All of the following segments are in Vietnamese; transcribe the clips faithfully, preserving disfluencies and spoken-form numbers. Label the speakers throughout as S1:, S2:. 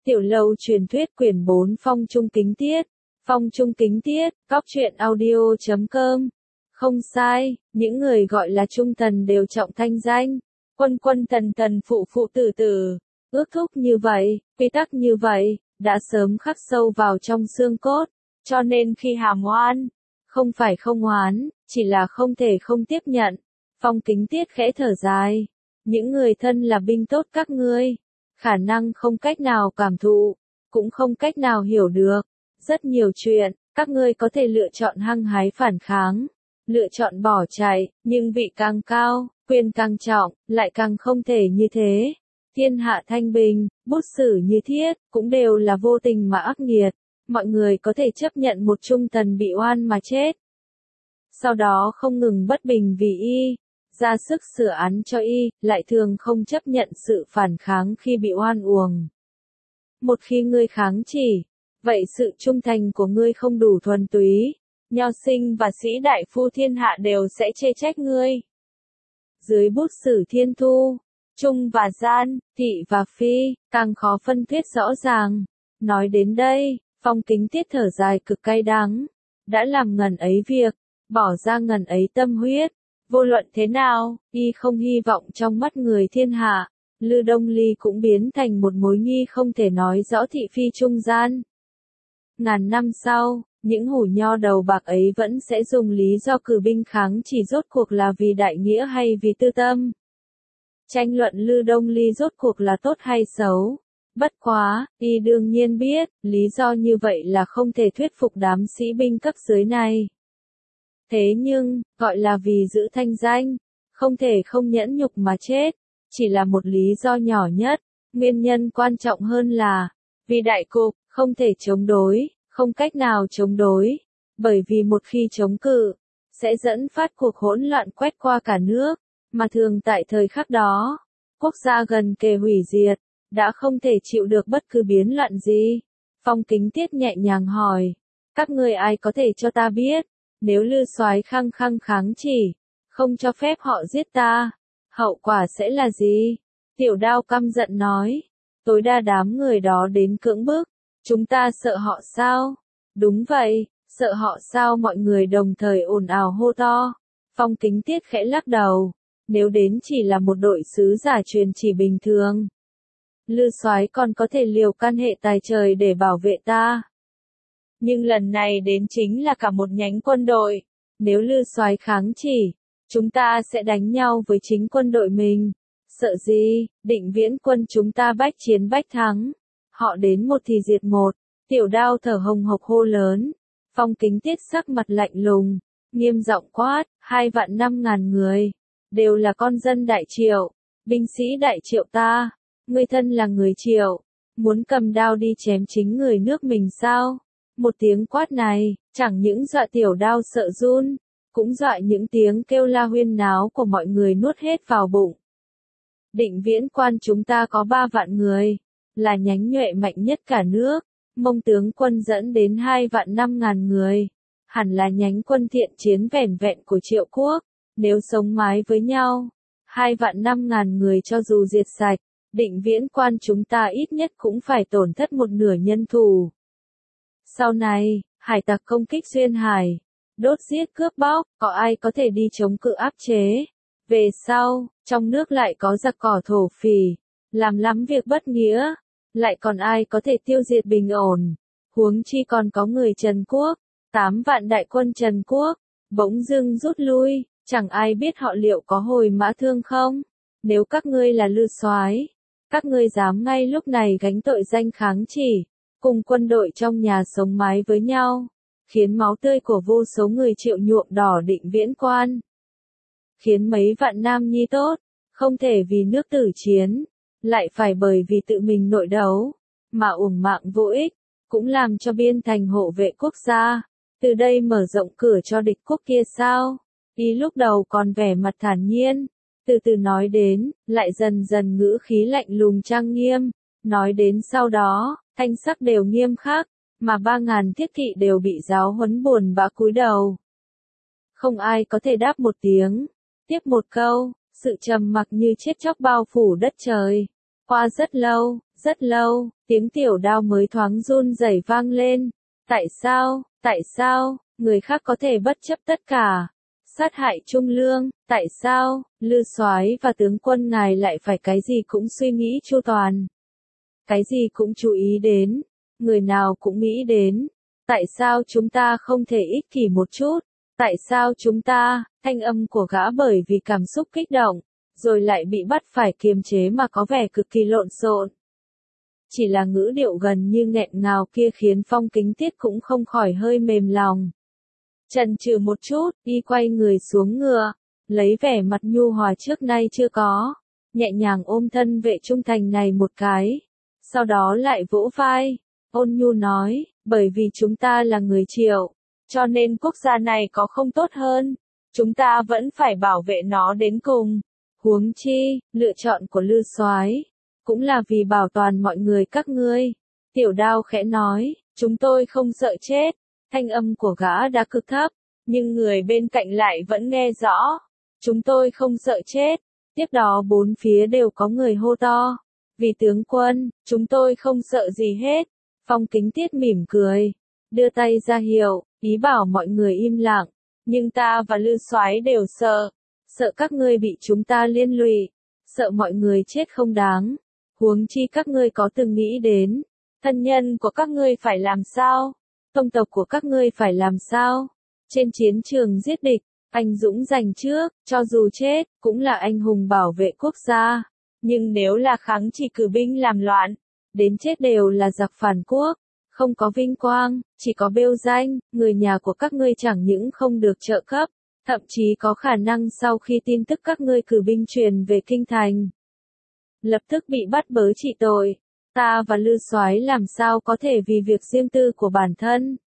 S1: Tiểu lâu truyền thuyết quyển bốn Phong Trung Kính Tiết. Phong Trung Kính Tiết, cóc truyện audio chấm com. Không sai, những người gọi là trung tần đều trọng thanh danh. Quân quân tần tần phụ phụ tử tử. Ước thúc như vậy, quy tắc như vậy, đã sớm khắc sâu vào trong xương cốt. Cho nên khi hàm oan, không phải không oán, chỉ là không thể không tiếp nhận. Phong Kính Tiết khẽ thở dài. Những người thân là binh tốt các ngươi. Khả năng không cách nào cảm thụ, cũng không cách nào hiểu được. Rất nhiều chuyện, các ngươi có thể lựa chọn hăng hái phản kháng, lựa chọn bỏ chạy, nhưng vị càng cao, quyền càng trọng, lại càng không thể như thế. Thiên hạ thanh bình, bút sử như thiết, cũng đều là vô tình mà ác nghiệt. Mọi người có thể chấp nhận một trung tần bị oan mà chết. Sau đó không ngừng bất bình vì y, ra sức sửa án cho y, lại thường không chấp nhận sự phản kháng khi bị oan uổng. Một khi ngươi kháng chỉ, vậy sự trung thành của ngươi không đủ thuần túy, nho sinh và sĩ đại phu thiên hạ đều sẽ chê trách ngươi. Dưới bút sử thiên thu, trung và gian, thị và phi, càng khó phân thuyết rõ ràng. Nói đến đây, Phong Kính Tiết thở dài cực cay đắng. Đã làm ngần ấy việc, bỏ ra ngần ấy tâm huyết. Vô luận thế nào, y không hy vọng trong mắt người thiên hạ, Lư Đông Ly cũng biến thành một mối nghi không thể nói rõ thị phi trung gian. Ngàn năm sau, những hủ nho đầu bạc ấy vẫn sẽ dùng lý do cử binh kháng chỉ rốt cuộc là vì đại nghĩa hay vì tư tâm. Tranh luận Lư Đông Ly rốt cuộc là tốt hay xấu. Bất quá, y đương nhiên biết, lý do như vậy là không thể thuyết phục đám sĩ binh cấp dưới này. Thế nhưng, gọi là vì giữ thanh danh, không thể không nhẫn nhục mà chết, chỉ là một lý do nhỏ nhất, nguyên nhân quan trọng hơn là, vì đại cục, không thể chống đối, không cách nào chống đối, bởi vì một khi chống cự, sẽ dẫn phát cuộc hỗn loạn quét qua cả nước, mà thường tại thời khắc đó, quốc gia gần kề hủy diệt, đã không thể chịu được bất cứ biến loạn gì. Phong Kính Tiết nhẹ nhàng hỏi, các người ai có thể cho ta biết, nếu Lư Soái khăng khăng kháng chỉ, không cho phép họ giết ta, hậu quả sẽ là gì? Tiểu Đao căm giận nói, tối đa đám người đó đến cưỡng bức, chúng ta sợ họ sao? Đúng vậy, sợ họ sao? Mọi người đồng thời ồn ào hô to. Phong Kính Tiết khẽ lắc đầu, nếu đến chỉ là một đội sứ giả truyền chỉ bình thường, Lư Soái còn có thể liều can hệ tài trời để bảo vệ ta. Nhưng lần này đến chính là cả một nhánh quân đội, nếu Lư Soái kháng chỉ, chúng ta sẽ đánh nhau với chính quân đội mình. Sợ gì, Định Viễn quân chúng ta bách chiến bách thắng. Họ đến một thì diệt một. Tiểu Đao thở hồng hộc hô lớn. Phong Kính Tiết sắc mặt lạnh lùng, nghiêm giọng quát, hai vạn năm ngàn người, đều là con dân Đại Triệu, binh sĩ Đại Triệu ta. Ngươi thân là người Triệu, muốn cầm đao đi chém chính người nước mình sao? Một tiếng quát này, chẳng những dọa Tiểu Đao sợ run, cũng dọa những tiếng kêu la huyên náo của mọi người nuốt hết vào bụng. Định Viễn quan chúng ta có ba vạn người, là nhánh nhuệ mạnh nhất cả nước. Mông tướng quân dẫn đến hai vạn năm ngàn người, hẳn là nhánh quân thiện chiến vẻn vẹn của Triệu quốc. Nếu sống mái với nhau, hai vạn năm ngàn người cho dù diệt sạch, Định Viễn quan chúng ta ít nhất cũng phải tổn thất một nửa nhân thủ. Sau này, hải tặc công kích duyên hải, đốt giết cướp bóc, có ai có thể đi chống cự áp chế? Về sau, trong nước lại có giặc cỏ thổ phỉ, làm lắm việc bất nghĩa, lại còn ai có thể tiêu diệt bình ổn? Huống chi còn có người Trần Quốc, tám vạn đại quân Trần Quốc, bỗng dưng rút lui, chẳng ai biết họ liệu có hồi mã thương không? Nếu các ngươi là Lư Soái, các ngươi dám ngay lúc này gánh tội danh kháng chỉ, cùng quân đội trong nhà sống mái với nhau, khiến máu tươi của vô số người Triệu nhuộm đỏ Định Viễn quan, khiến mấy vạn nam nhi tốt, không thể vì nước tử chiến, lại phải bởi vì tự mình nội đấu, mà uổng mạng vô ích, cũng làm cho biên thành hộ vệ quốc gia, từ đây mở rộng cửa cho địch quốc kia sao? Y lúc đầu còn vẻ mặt thản nhiên, từ từ nói đến, lại dần dần ngữ khí lạnh lùng trang nghiêm, nói đến sau đó, thanh sắc đều nghiêm khắc, mà ba ngàn thiết kỵ đều bị giáo huấn buồn bã cúi đầu. Không ai có thể đáp một tiếng, tiếp một câu, sự trầm mặc như chết chóc bao phủ đất trời. Qua rất lâu, Rất lâu, tiếng tiểu đao mới thoáng run rẩy vang lên. Tại sao, tại sao, người khác có thể bất chấp tất cả, sát hại Trung Lương, tại sao, Lư Soái và tướng quân ngài lại phải cái gì cũng suy nghĩ chu toàn. Cái gì cũng chú ý đến, người nào cũng nghĩ đến. Tại sao chúng ta không thể ích kỷ một chút? Tại sao chúng ta, thanh âm của gã bởi vì cảm xúc kích động, rồi lại bị bắt phải kiềm chế mà có vẻ cực kỳ lộn xộn. Chỉ là ngữ điệu gần như nghẹn ngào kia khiến Phong Kính Tiết cũng không khỏi hơi mềm lòng. Chần chừ một chút, y quay người xuống ngựa, lấy vẻ mặt nhu hòa trước nay chưa có, nhẹ nhàng ôm thân vệ trung thành này một cái, sau đó lại vỗ vai, ôn nhu nói, bởi vì chúng ta là người Triệu, cho nên quốc gia này có không tốt hơn, chúng ta vẫn phải bảo vệ nó đến cùng. Huống chi, lựa chọn của Lư Soái cũng là vì bảo toàn mọi người các ngươi. Tiểu Đao khẽ nói, chúng tôi không sợ chết. Thanh âm của gã đã cực thấp, nhưng người bên cạnh lại vẫn nghe rõ. Chúng tôi không sợ chết. Tiếp đó bốn phía đều có người hô to. Vì tướng quân, chúng tôi không sợ gì hết. Phong Kính Tiết mỉm cười, đưa tay ra hiệu, ý bảo mọi người im lặng. Nhưng ta và Lư Soái đều sợ. Sợ các ngươi bị chúng ta liên lụy. Sợ mọi người chết không đáng. Huống chi các ngươi có từng nghĩ đến. Thân nhân của các ngươi phải làm sao? Tông tộc của các ngươi phải làm sao? Trên chiến trường giết địch, anh dũng giành trước, cho dù chết, cũng là anh hùng bảo vệ quốc gia. Nhưng nếu là kháng chỉ cử binh làm loạn, đến chết đều là giặc phản quốc, không có vinh quang, chỉ có bêu danh, người nhà của các ngươi chẳng những không được trợ cấp, thậm chí có khả năng sau khi tin tức các ngươi cử binh truyền về kinh thành, lập tức bị bắt bớ trị tội. Ta và Lư Soái làm sao có thể vì việc riêng tư của bản thân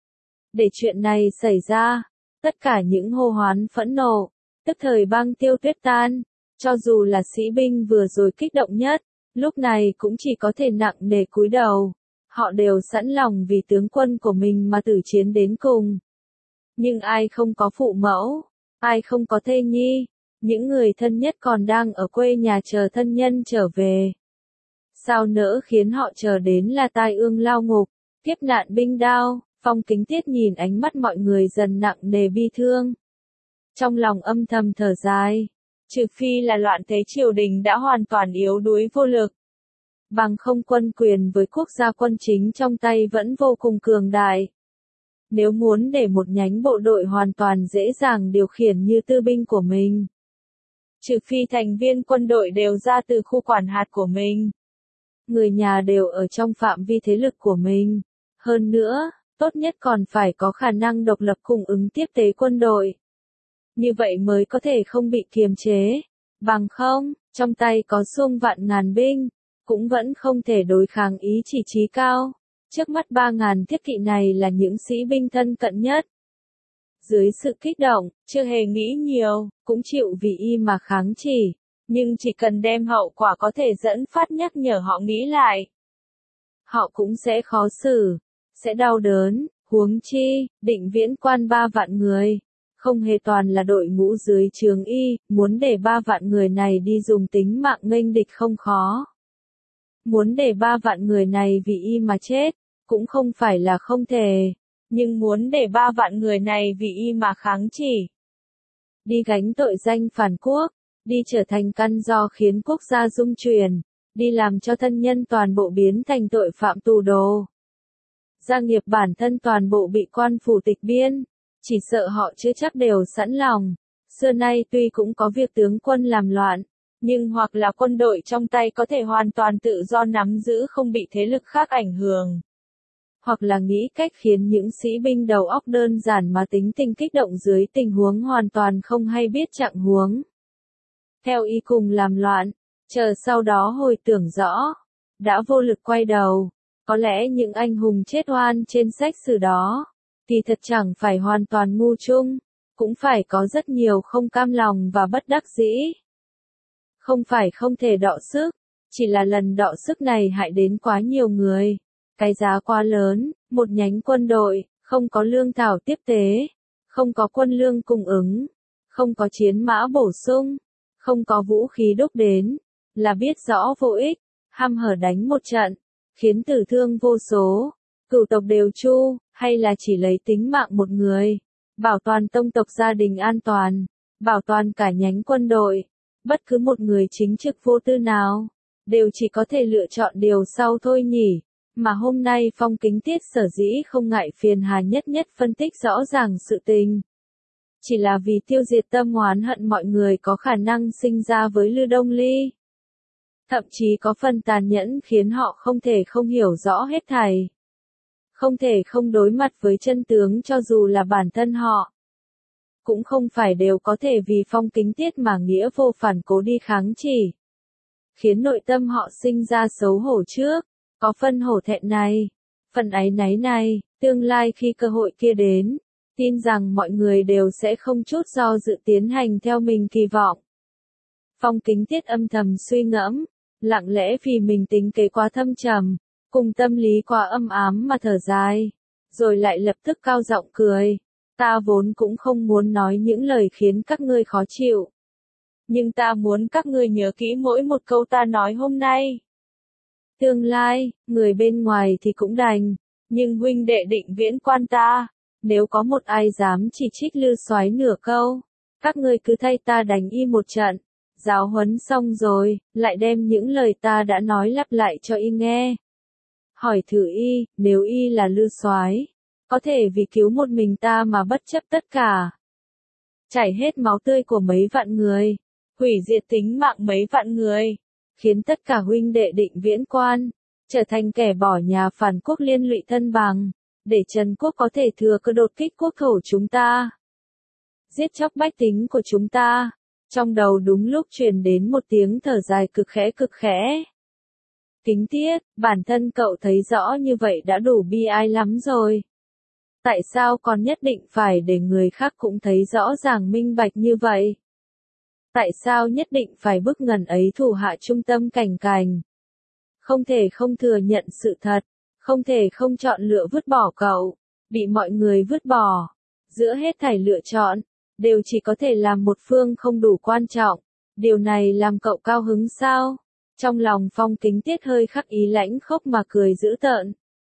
S1: để chuyện này xảy ra. Tất cả những hô hoán phẫn nộ, tức thời băng tiêu tuyết tan, cho dù là sĩ binh vừa rồi kích động nhất, lúc này cũng chỉ có thể nặng nề cúi đầu. Họ đều sẵn lòng vì tướng quân của mình mà tử chiến đến cùng. Nhưng ai không có phụ mẫu, ai không có thê nhi, những người thân nhất còn đang ở quê nhà chờ thân nhân trở về. Sao nỡ khiến họ chờ đến là tai ương lao ngục, kiếp nạn binh đao. Phong Kính Tiết nhìn ánh mắt mọi người dần nặng nề bi thương. Trong lòng âm thầm thở dài. Trừ phi là loạn thế triều đình đã hoàn toàn yếu đuối vô lực. Bằng không quân quyền với quốc gia quân chính trong tay vẫn vô cùng cường đại. Nếu muốn để một nhánh bộ đội hoàn toàn dễ dàng điều khiển như tư binh của mình. Trừ phi thành viên quân đội đều ra từ khu quản hạt của mình. Người nhà đều ở trong phạm vi thế lực của mình. Hơn nữa, tốt nhất còn phải có khả năng độc lập cung ứng tiếp tế quân đội. Như vậy mới có thể không bị kiềm chế. Bằng không, trong tay có xung vạn ngàn binh, cũng vẫn không thể đối kháng ý chỉ trí cao. Trước mắt ba ngàn thiết kỵ này là những sĩ binh thân cận nhất. Dưới sự kích động, chưa hề nghĩ nhiều, cũng chịu vì y mà kháng chỉ. Nhưng chỉ cần đem hậu quả có thể dẫn phát nhắc nhở họ nghĩ lại. Họ cũng sẽ khó xử, sẽ đau đớn, huống chi, Định Viễn quan ba vạn người. Không hề toàn là đội ngũ dưới trướng y, muốn để ba vạn người này đi dùng tính mạng nghênh địch không khó. Muốn để ba vạn người này vì y mà chết, cũng không phải là không thể. Nhưng muốn để ba vạn người này vì y mà kháng chỉ. Đi gánh tội danh phản quốc, đi trở thành căn do khiến quốc gia rung chuyển, đi làm cho thân nhân toàn bộ biến thành tội phạm tù đồ. Gia nghiệp bản thân toàn bộ bị quan phủ tịch biên, chỉ sợ họ chưa chắc đều sẵn lòng. Xưa nay tuy cũng có việc tướng quân làm loạn, nhưng hoặc là quân đội trong tay có thể hoàn toàn tự do nắm giữ không bị thế lực khác ảnh hưởng. Hoặc là nghĩ cách khiến những sĩ binh đầu óc đơn giản mà tính tình kích động dưới tình huống hoàn toàn không hay biết trạng huống. Theo ý cùng làm loạn, chờ sau đó hồi tưởng rõ, đã vô lực quay đầu. Có lẽ những anh hùng chết oan trên sách sử đó, thì thật chẳng phải hoàn toàn ngu chung, cũng phải có rất nhiều không cam lòng và bất đắc dĩ. Không phải không thể đọ sức, chỉ là lần đọ sức này hại đến quá nhiều người. Cái giá quá lớn, một nhánh quân đội, không có lương thảo tiếp tế, không có quân lương cung ứng, không có chiến mã bổ sung, không có vũ khí đúc đến, là biết rõ vô ích. hăm hở đánh một trận, khiến tử thương vô số, cửu tộc đều chu, hay là chỉ lấy tính mạng một người, bảo toàn tông tộc gia đình an toàn, bảo toàn cả nhánh quân đội, bất cứ một người chính trực vô tư nào, đều chỉ có thể lựa chọn điều sau thôi nhỉ. Mà hôm nay Phong Kính Tiết sở dĩ không ngại phiền hà nhất nhất phân tích rõ ràng sự tình. Chỉ là vì tiêu diệt tâm oán hận mọi người có khả năng sinh ra với Lư Đông Ly. Thậm chí có phần tàn nhẫn khiến họ không thể không hiểu rõ hết thảy. Không thể không đối mặt với chân tướng cho dù là bản thân họ. Cũng không phải đều có thể vì Phong Kính Tiết mà nghĩa vô phản cố đi kháng chỉ. Khiến nội tâm họ sinh ra xấu hổ trước, có phần hổ thẹn này, phần áy náy này, tương lai khi cơ hội kia đến, tin rằng mọi người đều sẽ không chút do dự tiến hành theo mình kỳ vọng. Phong Kính Tiết âm thầm suy ngẫm, lặng lẽ vì mình tính kế quá thâm trầm, cùng tâm lý quá âm ám mà thở dài, rồi lại lập tức cao giọng cười. Ta vốn cũng không muốn nói những lời khiến các ngươi khó chịu. Nhưng ta muốn các ngươi nhớ kỹ mỗi một câu ta nói hôm nay. Tương lai, người bên ngoài thì cũng đành, nhưng huynh đệ Định Viễn Quan ta, nếu có một ai dám chỉ trích Lư Soái nửa câu, các ngươi cứ thay ta đánh y một trận, giáo huấn xong rồi, lại đem những lời ta đã nói lặp lại cho y nghe. Hỏi thử y, nếu y là Lư Soái, có thể vì cứu một mình ta mà bất chấp tất cả, chảy hết máu tươi của mấy vạn người, hủy diệt tính mạng mấy vạn người, khiến tất cả huynh đệ Định Viễn Quan trở thành kẻ bỏ nhà phản quốc liên lụy thân bằng, để Trần quốc có thể thừa cơ đột kích quốc thổ chúng ta, giết chóc bách tính của chúng ta. Trong đầu đúng lúc truyền đến một tiếng thở dài cực khẽ cực khẽ. Kính Tiết, bản thân cậu thấy rõ như vậy đã đủ bi ai lắm rồi. Tại sao còn nhất định phải để người khác cũng thấy rõ ràng minh bạch như vậy? Tại sao nhất định phải bức ngần ấy thủ hạ trung tâm cảnh cành? Không thể không thừa nhận sự thật, không thể không chọn lựa vứt bỏ cậu, bị mọi người vứt bỏ. Giữa hết thảy lựa chọn, đều chỉ có thể làm một phương không đủ quan trọng. Điều này làm cậu cao hứng sao? Trong lòng Phong Kính Tiết hơi khắc ý lãnh khốc mà cười dữ tợn.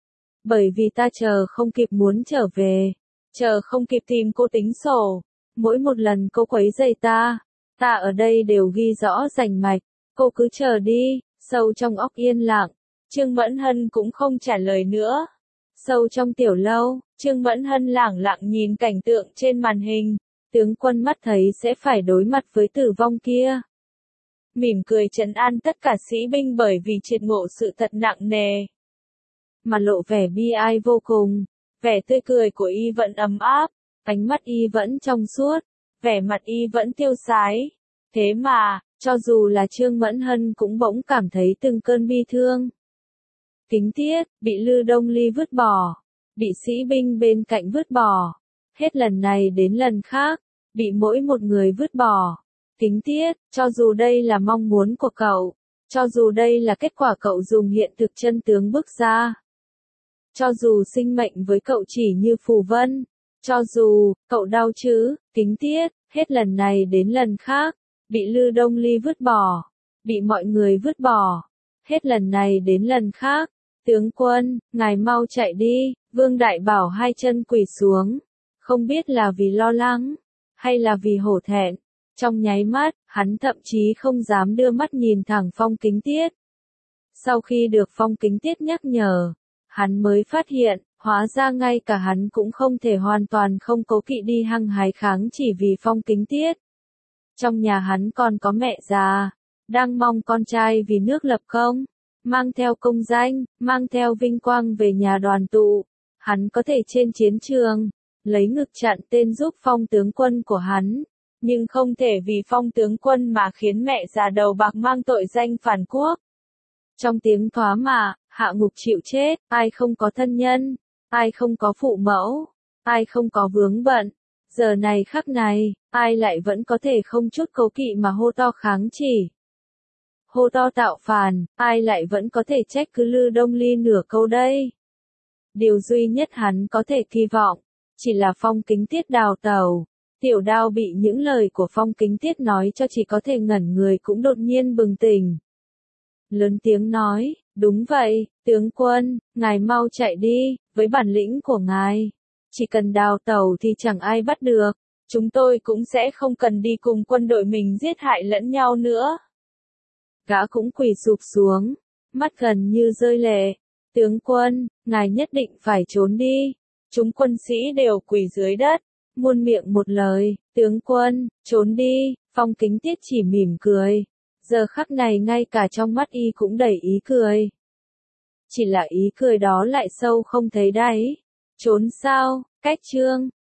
S1: Bởi vì ta chờ không kịp muốn trở về, chờ không kịp tìm cô tính sổ. Mỗi một lần cô quấy rầy ta, ta ở đây đều ghi rõ rành mạch, cô cứ chờ đi. Sâu trong óc yên lặng, Trương Mẫn Hân cũng không trả lời nữa. Sâu trong tiểu lâu, Trương Mẫn Hân lẳng lặng nhìn cảnh tượng trên màn hình, tướng quân mắt thấy sẽ phải đối mặt với tử vong kia. Mỉm cười trấn an tất cả sĩ binh bởi vì triệt ngộ sự thật nặng nề. Mà lộ vẻ bi ai vô cùng, vẻ tươi cười của y vẫn ấm áp, ánh mắt y vẫn trong suốt, vẻ mặt y vẫn tiêu sái. Thế mà, cho dù là Trương Mẫn Hân cũng bỗng cảm thấy từng cơn bi thương. Kính Tiết, bị Lư Đông Ly vứt bỏ, bị sĩ binh bên cạnh vứt bỏ, hết lần này đến lần khác, bị mỗi một người vứt bỏ. Kính Tiết, cho dù đây là mong muốn của cậu, cho dù đây là kết quả cậu dùng hiện thực chân tướng bước ra, cho dù sinh mệnh với cậu chỉ như phù vân, cho dù, cậu đau chứ, Kính Tiết, hết lần này đến lần khác, bị Lư Đông Ly vứt bỏ, bị mọi người vứt bỏ, hết lần này đến lần khác. Tướng quân, ngài mau chạy đi. Vương Đại Bảo hai chân quỳ xuống, không biết là vì lo lắng, hay là vì hổ thẹn. Trong nháy mắt, hắn thậm chí không dám đưa mắt nhìn thẳng Phong Kính Tiết. Sau khi được Phong Kính Tiết nhắc nhở, hắn mới phát hiện, hóa ra ngay cả hắn cũng không thể hoàn toàn không cố kỵ đi hăng hái kháng chỉ vì Phong Kính Tiết. Trong nhà hắn còn có mẹ già, đang mong con trai vì nước lập công, mang theo công danh, mang theo vinh quang về nhà đoàn tụ. Hắn có thể trên chiến trường, lấy ngực chặn tên giúp Phong tướng quân của hắn, nhưng không thể vì Phong tướng quân mà khiến mẹ già đầu bạc mang tội danh phản quốc. Trong tiếng thoá mạ, hạ ngục chịu chết, ai không có thân nhân, ai không có phụ mẫu, ai không có vướng bận. Giờ này khắc này, ai lại vẫn có thể không chút cố kỵ mà hô to kháng chỉ. Hô to tạo phản, ai lại vẫn có thể trách cứ Lư Đông Ly nửa câu đây. Điều duy nhất hắn có thể kỳ vọng, chỉ là Phong Kính Tiết đào tẩu. Tiểu Đao bị những lời của Phong Kính Tiết nói cho chỉ có thể ngẩn người cũng đột nhiên bừng tỉnh. lớn tiếng nói, đúng vậy, tướng quân, ngài mau chạy đi, với bản lĩnh của ngài. Chỉ cần đào tẩu thì chẳng ai bắt được, chúng tôi cũng sẽ không cần đi cùng quân đội mình giết hại lẫn nhau nữa. Gã cũng quỳ sụp xuống, mắt gần như rơi lệ. Tướng quân, ngài nhất định phải trốn đi. Chúng quân sĩ đều quỳ dưới đất, muôn miệng một lời, tướng quân, trốn đi. Phong Kính Tiết chỉ mỉm cười. Giờ khắc này ngay cả trong mắt y cũng đầy ý cười. Chỉ là ý cười đó lại sâu không thấy đáy. Trốn sao, cách chương.